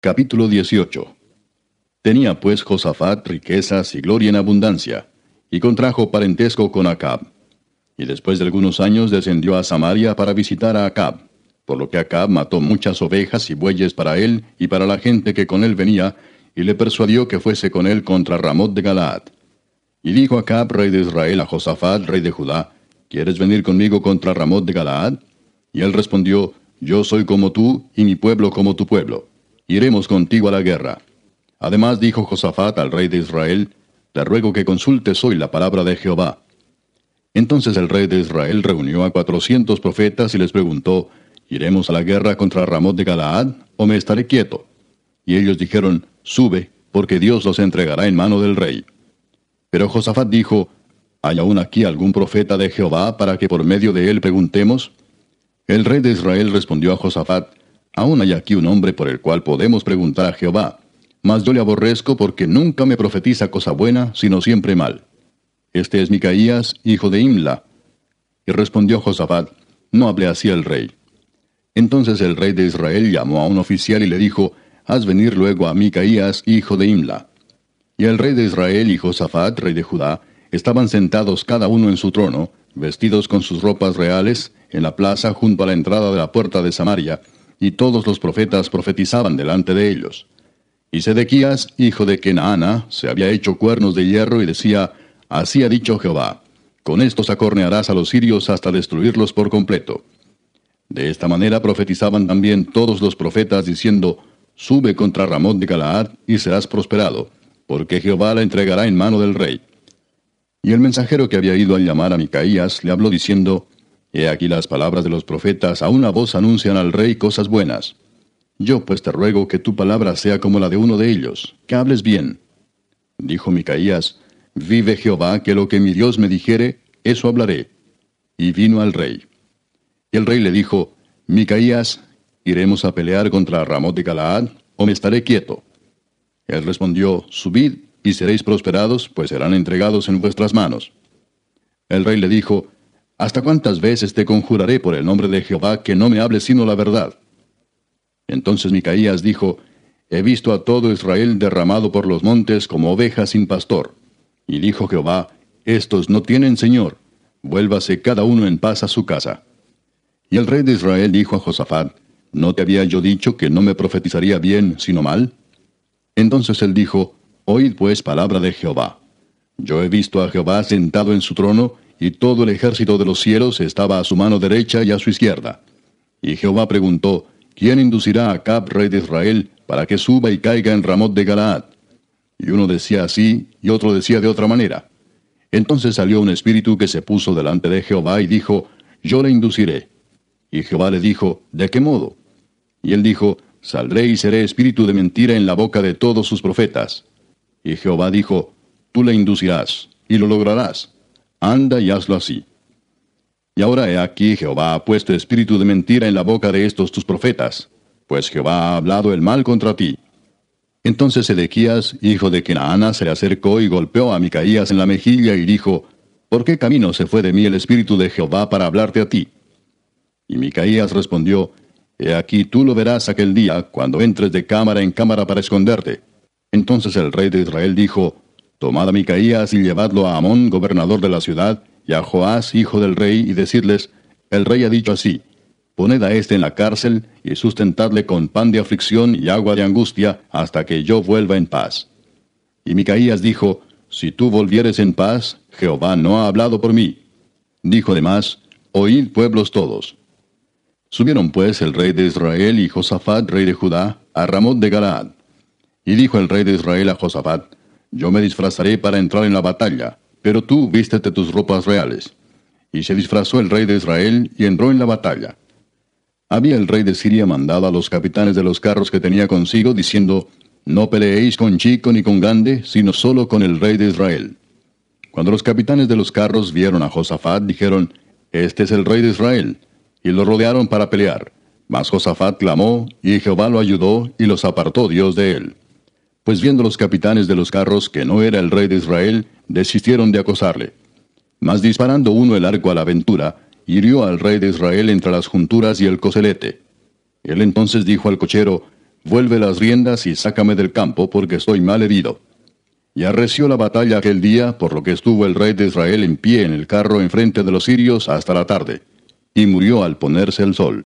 Capítulo 18. Tenía pues Josafat riquezas y gloria en abundancia, y contrajo parentesco con Acab. Y después de algunos años descendió a Samaria para visitar a Acab, por lo que Acab mató muchas ovejas y bueyes para él y para la gente que con él venía, y le persuadió que fuese con él contra Ramot de Galaad. Y dijo Acab, rey de Israel, a Josafat, rey de Judá: ¿Quieres venir conmigo contra Ramot de Galaad? Y él respondió: Yo soy como tú, y mi pueblo como tu pueblo. Iremos contigo a la guerra. Además dijo Josafat al rey de Israel: Te ruego que consultes hoy la palabra de Jehová. Entonces el rey de Israel reunió a 400 profetas y les preguntó: ¿Iremos a la guerra contra Ramot de Galaad, o me estaré quieto? Y ellos dijeron: Sube, porque Dios los entregará en mano del rey. Pero Josafat dijo: ¿Hay aún aquí algún profeta de Jehová para que por medio de él preguntemos? El rey de Israel respondió a Josafat: Aún hay aquí un hombre por el cual podemos preguntar a Jehová, mas yo le aborrezco porque nunca me profetiza cosa buena, sino siempre mal. Este es Micaías, hijo de Imla. Y respondió Josafat: No hable así el rey. Entonces el rey de Israel llamó a un oficial y le dijo: Haz venir luego a Micaías, hijo de Imla. Y el rey de Israel y Josafat, rey de Judá, estaban sentados cada uno en su trono, vestidos con sus ropas reales, en la plaza junto a la entrada de la puerta de Samaria, y todos los profetas profetizaban delante de ellos. Y Sedequías, hijo de Kenaana, se había hecho cuernos de hierro y decía: Así ha dicho Jehová: Con estos acornearás a los sirios hasta destruirlos por completo. De esta manera profetizaban también todos los profetas, diciendo: Sube contra Ramot de Galaad, y serás prosperado, porque Jehová la entregará en mano del rey. Y el mensajero que había ido a llamar a Micaías le habló diciendo: He aquí las palabras de los profetas a una voz anuncian al rey cosas buenas. Yo pues te ruego que tu palabra sea como la de uno de ellos, que hables bien. Dijo Micaías: Vive Jehová, que lo que mi Dios me dijere, eso hablaré. Y vino al rey. Y el rey le dijo: Micaías, ¿iremos a pelear contra Ramot de Galaad, o me estaré quieto? Él respondió: Subid, y seréis prosperados, pues serán entregados en vuestras manos. El rey le dijo: ¿Hasta cuántas veces te conjuraré por el nombre de Jehová que no me hables sino la verdad? Entonces Micaías dijo: He visto a todo Israel derramado por los montes como ovejas sin pastor. Y dijo Jehová: Estos no tienen señor, vuélvase cada uno en paz a su casa. Y el rey de Israel dijo a Josafat: ¿No te había yo dicho que no me profetizaría bien, sino mal? Entonces él dijo: Oíd pues palabra de Jehová. Yo he visto a Jehová sentado en su trono, y todo el ejército de los cielos estaba a su mano derecha y a su izquierda. Y Jehová preguntó: ¿Quién inducirá a Acab, rey de Israel, para que suba y caiga en Ramot de Galaad? Y uno decía así, y otro decía de otra manera. Entonces salió un espíritu que se puso delante de Jehová y dijo: Yo le induciré. Y Jehová le dijo: ¿De qué modo? Y él dijo: Saldré y seré espíritu de mentira en la boca de todos sus profetas. Y Jehová dijo: Tú le inducirás, y lo lograrás. Anda y hazlo así. Y ahora he aquí Jehová ha puesto espíritu de mentira en la boca de estos tus profetas, pues Jehová ha hablado el mal contra ti. Entonces Sedequías, hijo de Kenaana, se le acercó y golpeó a Micaías en la mejilla y dijo: ¿Por qué camino se fue de mí el espíritu de Jehová para hablarte a ti? Y Micaías respondió: He aquí tú lo verás aquel día, cuando entres de cámara en cámara para esconderte. Entonces el rey de Israel dijo: Tomad a Micaías y llevadlo a Amón, gobernador de la ciudad, y a Joás, hijo del rey, y decidles: El rey ha dicho así: Poned a éste en la cárcel, y sustentadle con pan de aflicción y agua de angustia, hasta que yo vuelva en paz. Y Micaías dijo: Si tú volvieres en paz, Jehová no ha hablado por mí. Dijo además: Oíd, pueblos todos. Subieron pues el rey de Israel y Josafat, rey de Judá, a Ramot de Galaad. Y dijo el rey de Israel a Josafat: Yo me disfrazaré para entrar en la batalla, pero tú vístete tus ropas reales. Y se disfrazó el rey de Israel y entró en la batalla. Había el rey de Siria mandado a los capitanes de los carros que tenía consigo, diciendo: No peleéis con chico ni con grande, sino solo con el rey de Israel. Cuando los capitanes de los carros vieron a Josafat, dijeron: Este es el rey de Israel. Y lo rodearon para pelear. Mas Josafat clamó, y Jehová lo ayudó, y los apartó Dios de él. Pues viendo los capitanes de los carros que no era el rey de Israel, desistieron de acosarle. Mas disparando uno el arco a la aventura, hirió al rey de Israel entre las junturas y el coselete. Él entonces dijo al cochero: vuelve las riendas y sácame del campo, porque estoy mal herido. Y arreció la batalla aquel día, por lo que estuvo el rey de Israel en pie en el carro enfrente de los sirios hasta la tarde, y murió al ponerse el sol.